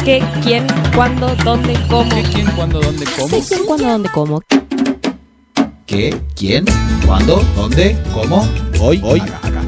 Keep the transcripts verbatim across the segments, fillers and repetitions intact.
¿Qué, quién, cuándo, dónde, cómo? ¿Qué, quién, cuándo, dónde, cómo? ¿Qué, quién, cuándo, dónde, cómo? ¿Qué, quién, cuándo, dónde, cómo? Hoy, hoy, acá, acá.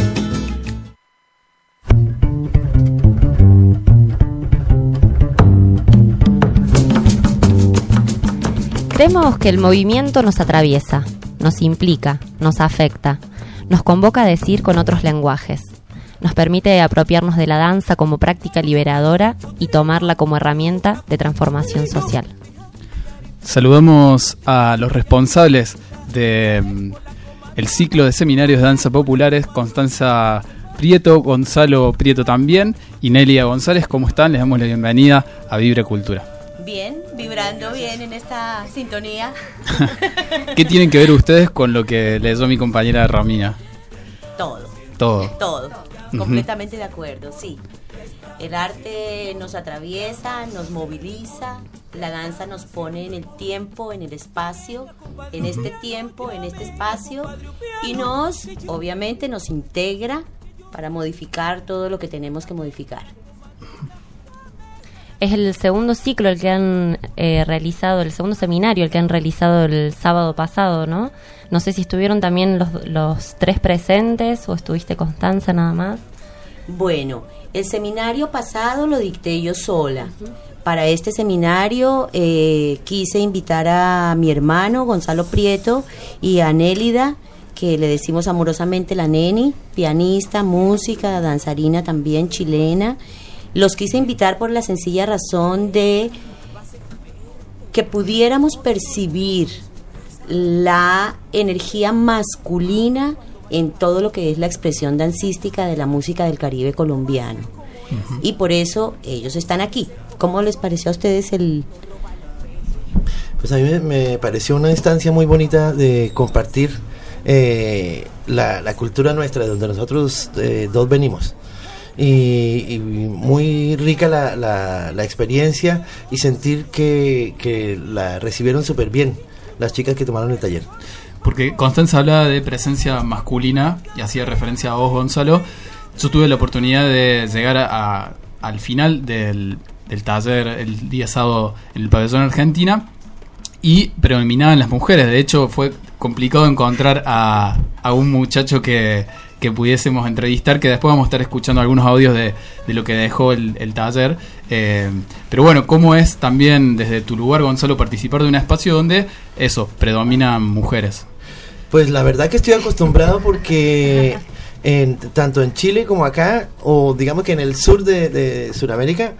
Creemos que el movimiento nos atraviesa, nos implica, nos afecta, nos convoca a decir con otros lenguajes, nos permite apropiarnos de la danza como práctica liberadora y tomarla como herramienta de transformación social. Saludamos a los responsables del ciclo de seminarios de danza populares, Constanza Prieto, Gonzalo Prieto también y Nelia González. ¿Cómo están? Les damos la bienvenida a Vibre Cultura. Bien, vibrando bien en esta sintonía. ¿Qué tienen que ver ustedes con lo que leyó mi compañera Romina? Todo. Todo. Todo. Uh-huh. Completamente de acuerdo, sí. El arte nos atraviesa, nos moviliza, la danza nos pone en el tiempo, en el espacio, en uh-huh. este tiempo, en este espacio, y nos, obviamente, nos integra para modificar todo lo que tenemos que modificar. Es el segundo ciclo el que han eh, realizado, el segundo seminario el que han realizado el sábado pasado, ¿no? No sé si estuvieron también los, los tres presentes o estuviste Constanza nada más. Bueno, el seminario pasado lo dicté yo sola. Uh-huh. Para este seminario eh, quise invitar a mi hermano Gonzalo Prieto y a Nélida, que le decimos amorosamente la Neni, pianista, música, danzarina también chilena. Los quise invitar por la sencilla razón de que pudiéramos percibir la energía masculina en todo lo que es la expresión dancística de la música del Caribe colombiano. Uh-huh. Y por eso ellos están aquí. ¿Cómo les pareció a ustedes el...? Pues a mí me, me pareció una instancia muy bonita de compartir eh, la, la cultura nuestra, de donde nosotros eh, dos venimos. Y, y muy rica la, la, la experiencia y sentir que, que la recibieron súper bien las chicas que tomaron el taller. Porque Constanza hablaba de presencia masculina y hacía referencia a vos, Gonzalo. Yo tuve la oportunidad de llegar a, a, al final del, del taller el día sábado en el pabellón Argentina y predominaban las mujeres. De hecho fue complicado encontrar a, a un muchacho que... que pudiésemos entrevistar, que después vamos a estar escuchando algunos audios de, de lo que dejó el, el taller. Eh, pero bueno, ¿cómo es también desde tu lugar, Gonzalo, participar de un espacio donde eso, predominan mujeres? Pues la verdad que estoy acostumbrado porque en, tanto en Chile como acá, o digamos que en el sur de, de Sudamérica,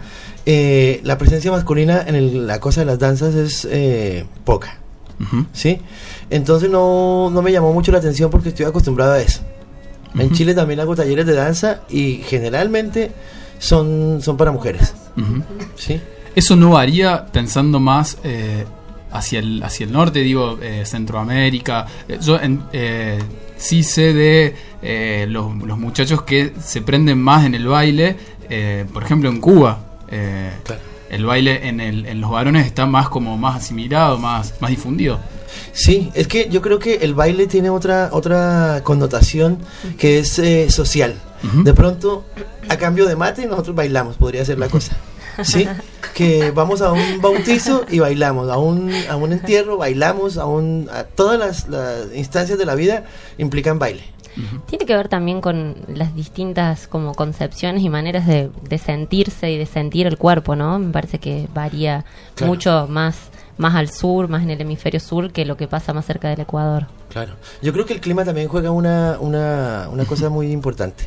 eh, la presencia masculina en el, la cosa de las danzas es eh, poca. Uh-huh. ¿Sí? Entonces no, no me llamó mucho la atención porque estoy acostumbrado a eso. En uh-huh. Chile también hago talleres de danza y generalmente son, son para mujeres. Uh-huh. ¿Sí? ¿Eso no varía pensando más eh, hacia, el, hacia el norte, digo, eh, Centroamérica? Eh, yo en, eh, sí sé de eh, los, los muchachos que se prenden más en el baile, eh, por ejemplo en Cuba. Eh, claro. El baile en, el, en los varones está más como más asimilado, más, más difundido. Sí, es que yo creo que el baile tiene otra otra connotación que es eh, social. Uh-huh. De pronto, a cambio de mate, nosotros bailamos, podría ser la cosa. Sí, que vamos a un bautizo y bailamos, a un a un entierro bailamos, a un a todas las, las instancias de la vida implican baile. Uh-huh. Tiene que ver también con las distintas como concepciones y maneras de, de sentirse y de sentir el cuerpo, ¿no? Me parece que varía claro. mucho más más al sur, más en el hemisferio sur que lo que pasa más cerca del Ecuador. Claro, yo creo que el clima también juega una una, una cosa muy importante,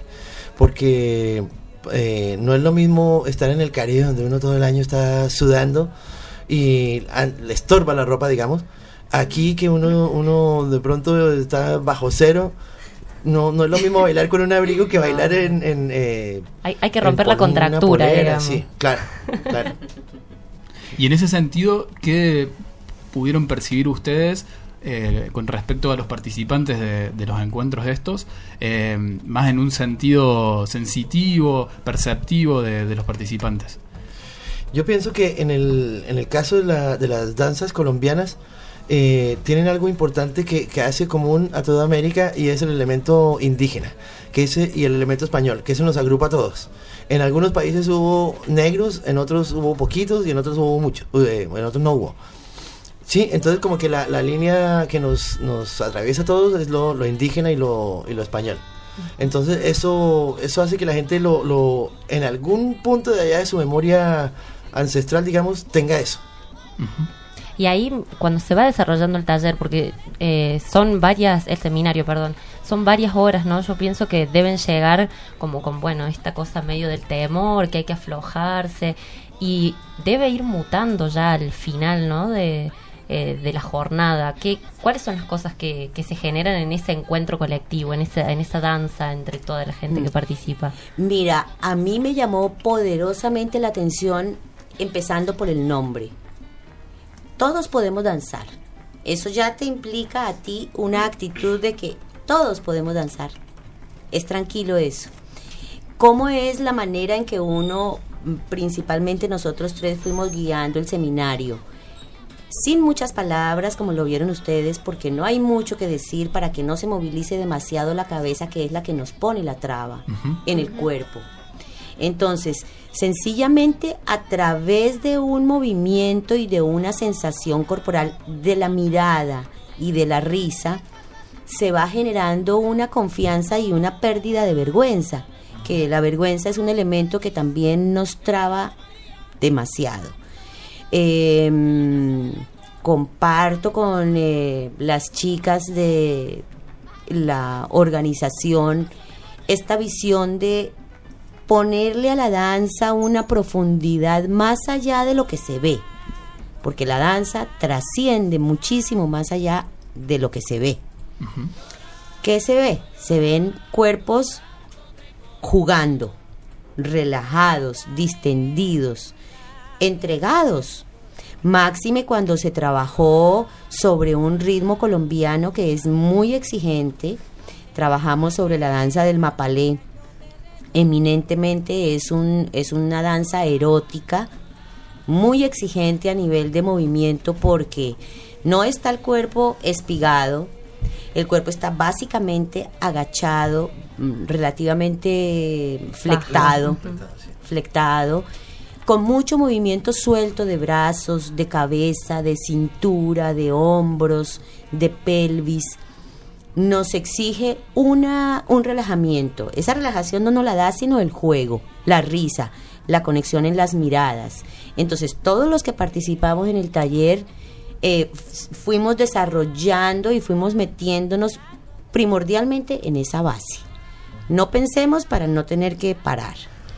porque eh, no es lo mismo estar en el Caribe donde uno todo el año está sudando y a, le estorba la ropa, digamos, aquí que uno uno de pronto está bajo cero. No, no es lo mismo bailar con un abrigo que bailar en... en eh, hay, hay que romper la contractura, polera, sí, claro, claro. Y en ese sentido, ¿qué pudieron percibir ustedes eh, con respecto a los participantes de, de los encuentros estos? Eh, más en un sentido sensitivo, perceptivo de, de los participantes. Yo pienso que en el, en el caso de, la, de las danzas colombianas, eh, tienen algo importante que, que hace común a toda América, y es el elemento indígena, que es, y el elemento español, que eso nos agrupa a todos. En algunos países hubo negros, en otros hubo poquitos y en otros hubo muchos, eh, en otros no hubo. Sí, entonces como que la, la línea que nos, nos atraviesa a todos es lo, lo indígena y lo, y lo español. Entonces eso eso hace que la gente lo, lo en algún punto de allá de su memoria ancestral, digamos, tenga eso. Ujú. Y ahí, cuando se va desarrollando el taller, porque eh, son varias, el seminario, perdón, son varias horas, ¿no? Yo pienso que deben llegar como con, bueno, esta cosa medio del temor, que hay que aflojarse, y debe ir mutando ya al final, ¿no? De, eh, de la jornada. ¿Qué, ¿Cuáles son las cosas que, que se generan en ese encuentro colectivo, en esa, en esa danza entre toda la gente que participa? Mira, a mí me llamó poderosamente la atención, empezando por el nombre. Todos podemos danzar. Eso ya te implica a ti una actitud de que todos podemos danzar. Es tranquilo eso. ¿Cómo es la manera en que uno, principalmente nosotros tres, fuimos guiando el seminario? Sin muchas palabras, como lo vieron ustedes, porque no hay mucho que decir para que no se movilice demasiado la cabeza, que es la que nos pone la traba uh-huh. en el cuerpo. Entonces, sencillamente a través de un movimiento y de una sensación corporal, de la mirada y de la risa, se va generando una confianza y una pérdida de vergüenza, que la vergüenza es un elemento que también nos traba demasiado. Eh, comparto con eh, las chicas de la organización esta visión de ponerle a la danza una profundidad más allá de lo que se ve, porque la danza trasciende muchísimo más allá de lo que se ve. Uh-huh. ¿Qué se ve? Se ven cuerpos jugando, relajados, distendidos, entregados. Máxime cuando se trabajó sobre un ritmo colombiano que es muy exigente. Trabajamos sobre la danza del mapalé. Eminentemente es un es una danza erótica, muy exigente a nivel de movimiento, porque no está el cuerpo espigado, el cuerpo está básicamente agachado, relativamente flectado, flectado, con mucho movimiento suelto de brazos, de cabeza, de cintura, de hombros, de pelvis. Nos exige una un relajamiento. Esa relajación no nos la da sino el juego, la risa, la conexión en las miradas. Entonces, todos los que participamos en el taller eh, fuimos desarrollando y fuimos metiéndonos primordialmente en esa base. No pensemos para no tener que parar.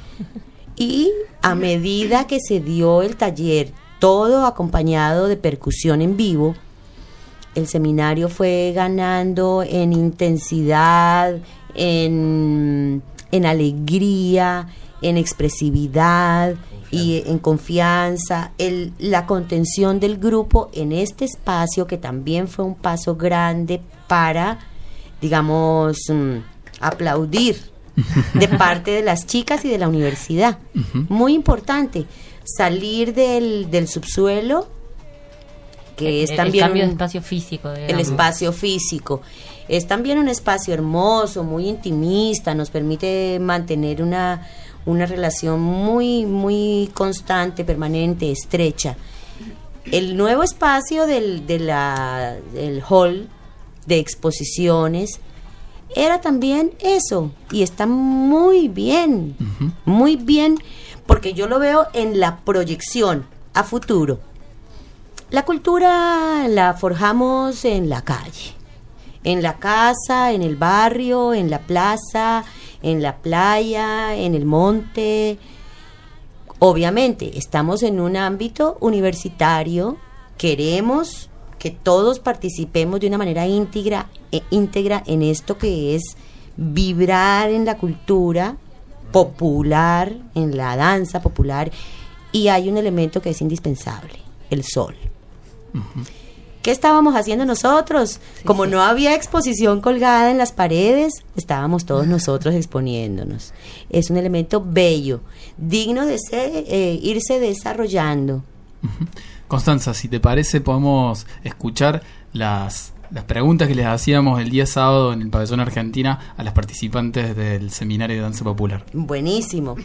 Y a medida que se dio el taller, todo acompañado de percusión en vivo, el seminario fue ganando en intensidad, en, en alegría, en expresividad y en confianza. El, la contención del grupo en este espacio, que también fue un paso grande para, digamos, um, aplaudir de parte de las chicas y de la universidad. Uh-huh. Muy importante, salir del, del subsuelo, que el, es también el cambio un, de espacio físico, digamos. El espacio físico es también un espacio hermoso, muy intimista, nos permite mantener una, una relación muy, muy constante, permanente, estrecha. El nuevo espacio del, de la, del hall de exposiciones era también eso, y está muy bien, uh-huh. muy bien, porque yo lo veo en la proyección a futuro. La cultura la forjamos en la calle, en la casa, en el barrio, en la plaza, en la playa, en el monte. Obviamente, estamos en un ámbito universitario, queremos que todos participemos de una manera íntegra, eh, íntegra en esto que es vibrar en la cultura popular, en la danza popular, y hay un elemento que es indispensable, el sol. Uh-huh. ¿Qué estábamos haciendo nosotros? Sí, Como sí. no había exposición colgada en las paredes, estábamos todos nosotros exponiéndonos. Es un elemento bello, digno de ser, eh, irse desarrollando Uh-huh. Constanza, si te parece, podemos escuchar las, las preguntas que les hacíamos el día sábado en el Pabellón Argentina a las participantes del Seminario de Danza Popular. Buenísimo.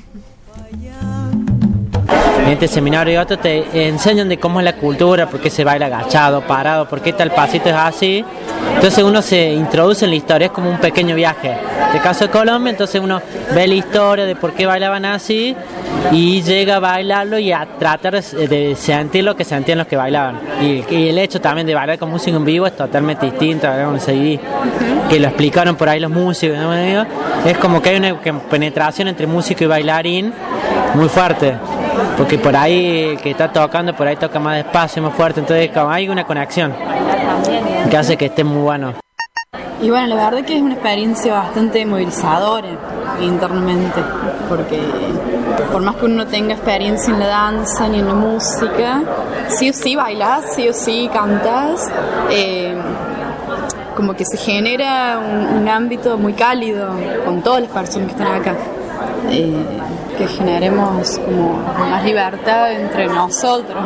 En este seminario te enseñan de cómo es la cultura, por qué se baila agachado, parado, por qué tal pasito es así. Entonces uno se introduce en la historia, es como un pequeño viaje. En el caso de Colombia, entonces uno ve la historia de por qué bailaban así y llega a bailarlo y a tratar de sentir lo que sentían los que bailaban. Y, y el hecho también de bailar con música en vivo es totalmente distinto a un C D, que lo explicaron por ahí los músicos, ¿no? Es como que hay una penetración entre músico y bailarín muy fuerte. Porque por ahí el que está tocando, por ahí toca más despacio, más fuerte, entonces como hay una conexión que hace que esté muy bueno. Y bueno, la verdad que es una experiencia bastante movilizadora internamente, porque por más que uno no tenga experiencia en la danza ni en la música, sí o sí bailas, sí o sí cantas, eh, como que se genera un, un ámbito muy cálido con todas las personas que están acá. Eh, que generemos como más libertad entre nosotros.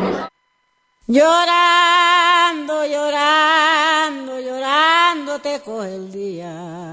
Llorando, llorando, llorando te coge el día.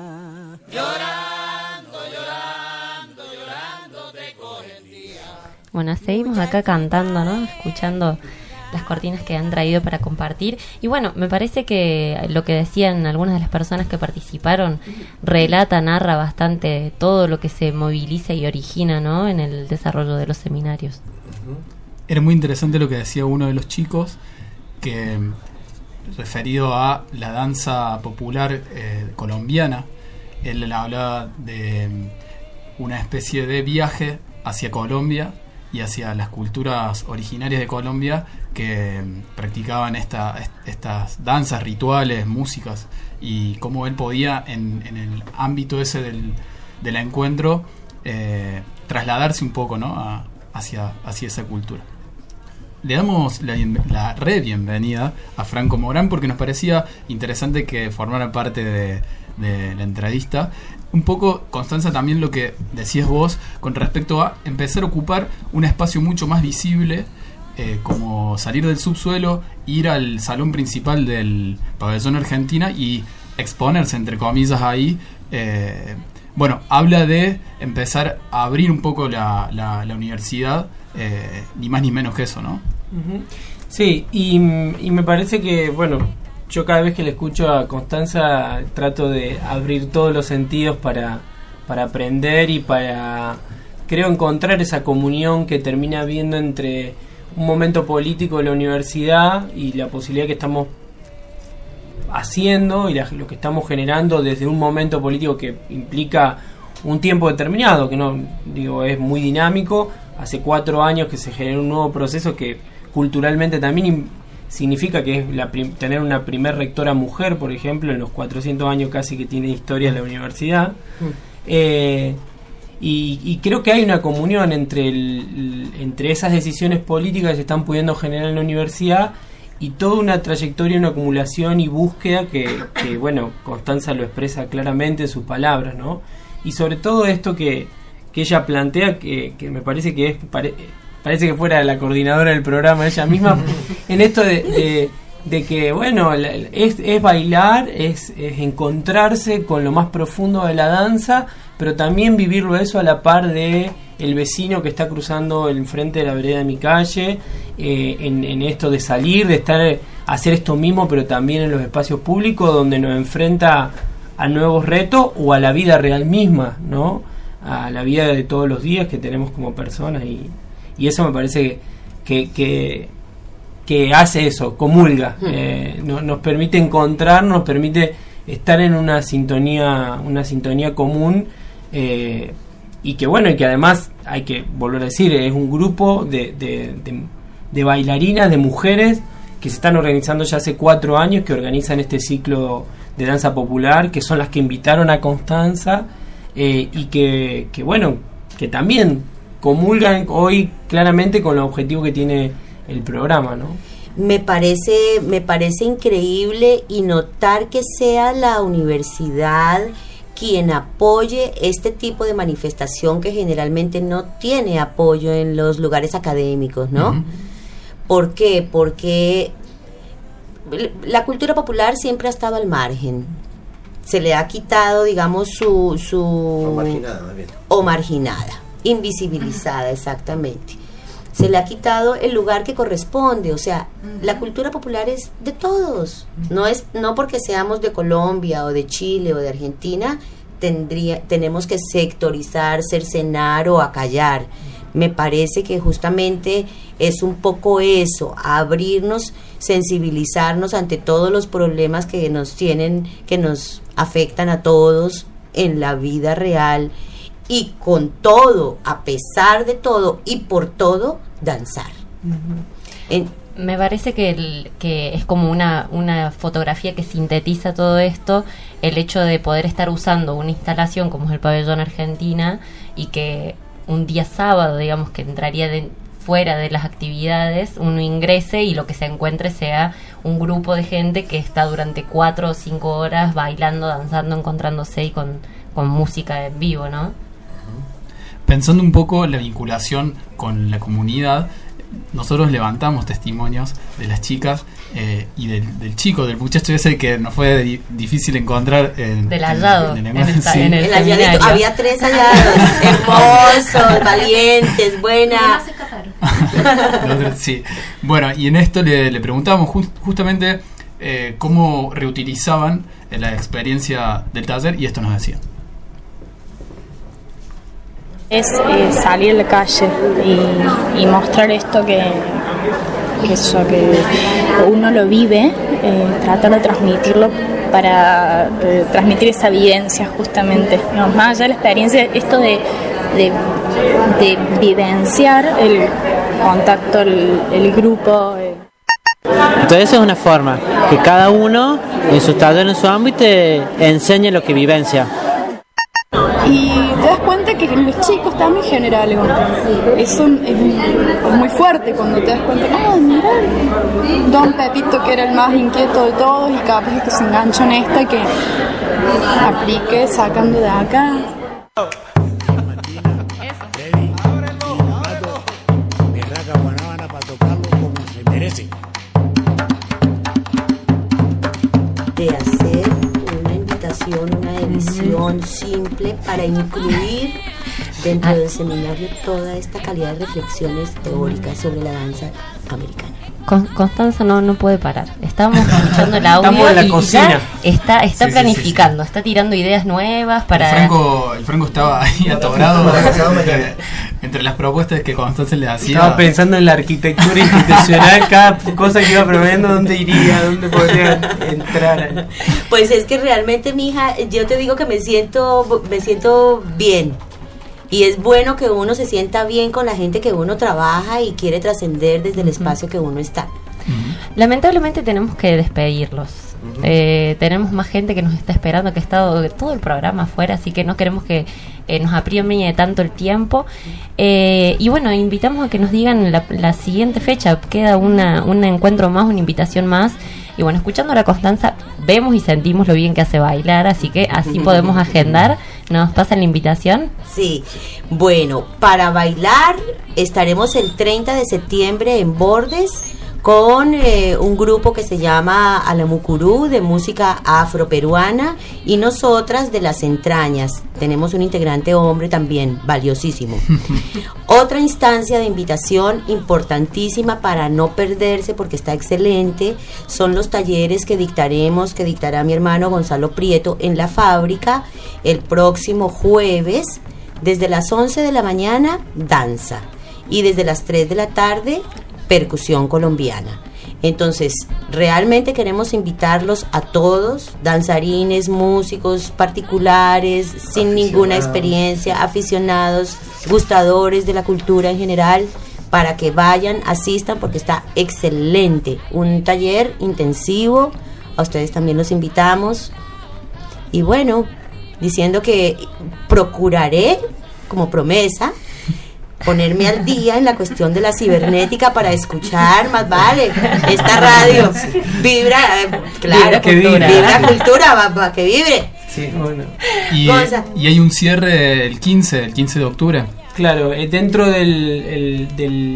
Llorando, llorando, llorando te coge el día. Bueno, seguimos acá cantando, ¿no? Escuchando las cortinas que han traído para compartir. Y bueno, me parece que lo que decían algunas de las personas que participaron relata, narra bastante todo lo que se moviliza y origina, ¿no?, en el desarrollo de los seminarios. Era muy interesante lo que decía uno de los chicos, que referido a la danza popular eh, colombiana, él hablaba de una especie de viaje hacia Colombia y hacia las culturas originarias de Colombia que practicaban esta, estas danzas, rituales, músicas, y cómo él podía en, en el ámbito ese del, del encuentro eh, trasladarse un poco, ¿no?, a, hacia, hacia esa cultura. Le damos la, la re bienvenida a Franco Morán porque nos parecía interesante que formara parte de, de la entrevista. Un poco, Constanza, también lo que decías vos con respecto a empezar a ocupar un espacio mucho más visible, eh, como salir del subsuelo, ir al salón principal del Pabellón Argentina y exponerse, entre comillas, ahí. Eh, bueno, habla de empezar a abrir un poco la, la, la universidad, eh, ni más ni menos que eso, ¿no? Uh-huh. Sí, y, y me parece que, bueno, yo cada vez que le escucho a Constanza trato de abrir todos los sentidos para, para aprender y para, creo, encontrar esa comunión que termina habiendo entre un momento político de la universidad y la posibilidad que estamos haciendo y la, lo que estamos generando desde un momento político que implica un tiempo determinado, que no digo es muy dinámico. Hace cuatro años que se generó un nuevo proceso que culturalmente también significa que es la prim- tener una primer rectora mujer, por ejemplo, en los cuatrocientos años casi que tiene historia la universidad. Eh, y, y creo que hay una comunión entre, el, entre esas decisiones políticas que se están pudiendo generar en la universidad y toda una trayectoria, una acumulación y búsqueda que, que bueno, Constanza lo expresa claramente en sus palabras, ¿no? Y sobre todo esto que, que ella plantea, que, que me parece que es pare, parece que fuera la coordinadora del programa ella misma, en esto de, de, de que, bueno, la, es, es bailar, es, es encontrarse con lo más profundo de la danza, pero también vivirlo eso a la par de el vecino que está cruzando el frente de la vereda de mi calle, eh, en, en esto de salir, de estar, hacer esto mismo, pero también en los espacios públicos donde nos enfrenta a nuevos retos o a la vida real misma, ¿no? A la vida de todos los días que tenemos como personas, y, y eso me parece que, que, que hace eso, comulga, eh, no, nos permite encontrar, nos permite estar en una sintonía, una sintonía común, eh, y que bueno, y que además hay que volver a decir, es un grupo de, de, de, de bailarinas, de mujeres que se están organizando ya hace cuatro años, que organizan este ciclo de danza popular, que son las que invitaron a Constanza, eh, y que, que bueno, que también comulgan hoy claramente con el objetivo que tiene el programa, ¿no? Me parece, me parece increíble, y notar que sea la universidad quien apoye este tipo de manifestación que generalmente no tiene apoyo en los lugares académicos, ¿no? Uh-huh. ¿Por qué? Porque la cultura popular siempre ha estado al margen. Se le ha quitado, digamos, su... su o marginada, más bien. O marginada, invisibilizada, exactamente. Se le ha quitado el lugar que corresponde. O sea, la cultura popular es de todos. No es no porque seamos de Colombia o de Chile o de Argentina, tendría tenemos que sectorizar, cercenar o acallar. Me parece que justamente es un poco eso, abrirnos, sensibilizarnos ante todos los problemas que nos tienen, que nos afectan a todos en la vida real, y con todo, a pesar de todo y por todo, danzar. Uh-huh. En, Me parece que, el, que es como una, una fotografía que sintetiza todo esto, el hecho de poder estar usando una instalación como es el Pabellón Argentina, y que un día sábado, digamos, que entraría de, fuera de las actividades, uno ingrese y lo que se encuentre sea un grupo de gente que está durante cuatro o cinco horas bailando, danzando, encontrándose y con, con música en vivo, ¿no? Pensando un poco en la vinculación con la comunidad, nosotros levantamos testimonios de las chicas eh, y del, del chico, del muchacho ese que nos fue di- difícil encontrar en, del hallado en, en, en, en, sí. en el, el halladito, había tres hallados hermosos, valientes, buena. Sí. Bueno, y en esto le, le preguntábamos just, justamente eh, cómo reutilizaban eh, la experiencia del taller, y esto nos decían. Es eh, salir a la calle y, y mostrar esto que, que, eso, que uno lo vive, eh, tratar de transmitirlo para eh, transmitir esa vivencia justamente. No, más allá de la experiencia, esto de, de, de vivenciar el contacto, el, el grupo. Eh. Entonces es una forma que cada uno en su taller, en su ámbito, enseñe lo que vivencia. Y te das cuenta que los chicos también generan algo. Eso es, es muy fuerte cuando te das cuenta, ah, mira, Don Pepito, que era el más inquieto de todos, y capaz que se enganchó en esta, que aplique sacando de acá. De hacer una invitación, una edición uh-huh. simple para incluir dentro ah. del seminario toda esta calidad de reflexiones teóricas sobre la danza americana. Con, Constanza no no puede parar. Estamos escuchando el audio. Estamos en la y cocina. Ya está está sí, planificando, sí, sí, sí. está tirando ideas nuevas para. El Franco, el Franco estaba ahí atorado entre, entre las propuestas que Constanza le hacía. Estaba pensando en la arquitectura institucional, cada cosa que iba proponiendo, dónde iría, dónde podría entrar. Pues es que realmente, mija, yo te digo que me siento me siento bien. Y es bueno que uno se sienta bien con la gente que uno trabaja y quiere trascender desde el espacio que uno está. Lamentablemente tenemos que despedirlos. Uh-huh. Eh, tenemos más gente que nos está esperando, que ha estado todo el programa afuera, así que no queremos que eh, nos apremie tanto el tiempo. Eh, y bueno, invitamos a que nos digan la, la siguiente fecha. Queda una, un encuentro más, una invitación más. Y bueno, escuchando a la Constanza, vemos y sentimos lo bien que hace bailar, así que así podemos agendar. ¿Nos pasan la invitación? Sí. Bueno, para bailar estaremos el treinta de septiembre en Bordes con eh, un grupo que se llama Alamucurú, de música afroperuana, y nosotras de Las Entrañas. Tenemos un integrante hombre también, valiosísimo. Otra instancia de invitación importantísima para no perderse, porque está excelente, son los talleres que dictaremos, que dictará mi hermano Gonzalo Prieto en la fábrica el próximo jueves, desde las once de la mañana, danza, y desde las tres de la tarde, percusión colombiana. Entonces, realmente queremos invitarlos a todos, danzarines, músicos particulares, sin ninguna experiencia, aficionados, gustadores de la cultura en general, para que vayan, asistan, porque está excelente. Un taller intensivo, a ustedes también los invitamos. Y bueno, diciendo que procuraré, como promesa, ponerme al día en la cuestión de la cibernética para escuchar, más vale, esta radio vibra, eh, claro, vibra, que cultura, vibra, vibra cultura, va, va, que vibre. Sí, bueno. Y, y hay un cierre el quince, el quince de octubre. Claro, eh, dentro del, el, del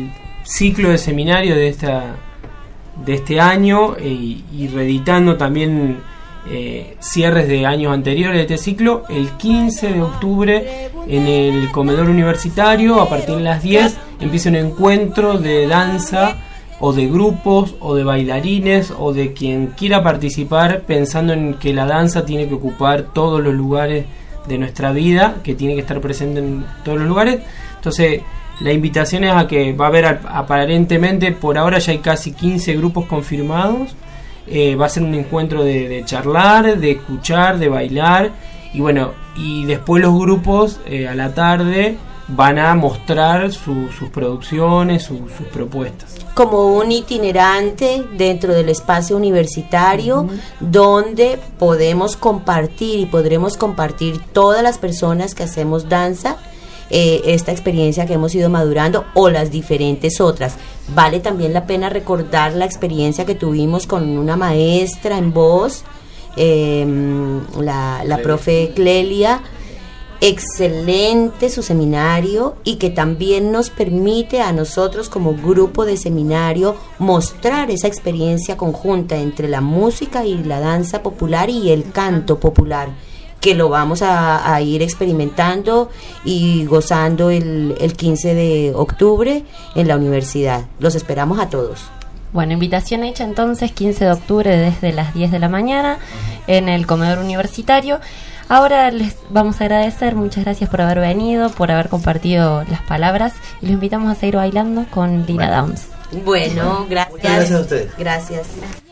ciclo de seminario de esta de este año eh, y reeditando también eh, cierres de años anteriores de este ciclo. El quince de octubre en el comedor universitario a partir de las diez empieza un encuentro de danza o de grupos o de bailarines o de quien quiera participar, pensando en que la danza tiene que ocupar todos los lugares de nuestra vida, que tiene que estar presente en todos los lugares. Entonces la invitación es a que va a haber aparentemente, por ahora ya hay casi quince grupos confirmados. Eh, va a ser un encuentro de, de charlar, de escuchar, de bailar, y bueno, y después los grupos eh, a la tarde van a mostrar su, sus producciones, su, sus propuestas. Como un itinerante dentro del espacio universitario, uh-huh, donde podemos compartir y podremos compartir todas las personas que hacemos danza eh, esta experiencia que hemos ido madurando o las diferentes otras. Vale también la pena recordar la experiencia que tuvimos con una maestra en voz, eh, la, la profe Clelia. Excelente su seminario, y que también nos permite a nosotros como grupo de seminario mostrar esa experiencia conjunta entre la música y la danza popular y el canto popular, que lo vamos a, a ir experimentando y gozando el, el quince de octubre en la universidad. Los esperamos a todos. Bueno, invitación hecha entonces, quince de octubre desde las diez de la mañana en el comedor universitario. Ahora les vamos a agradecer, muchas gracias por haber venido, por haber compartido las palabras, y los invitamos a seguir bailando con Lina Downs. Bueno, gracias. Muchas gracias a ustedes. Gracias.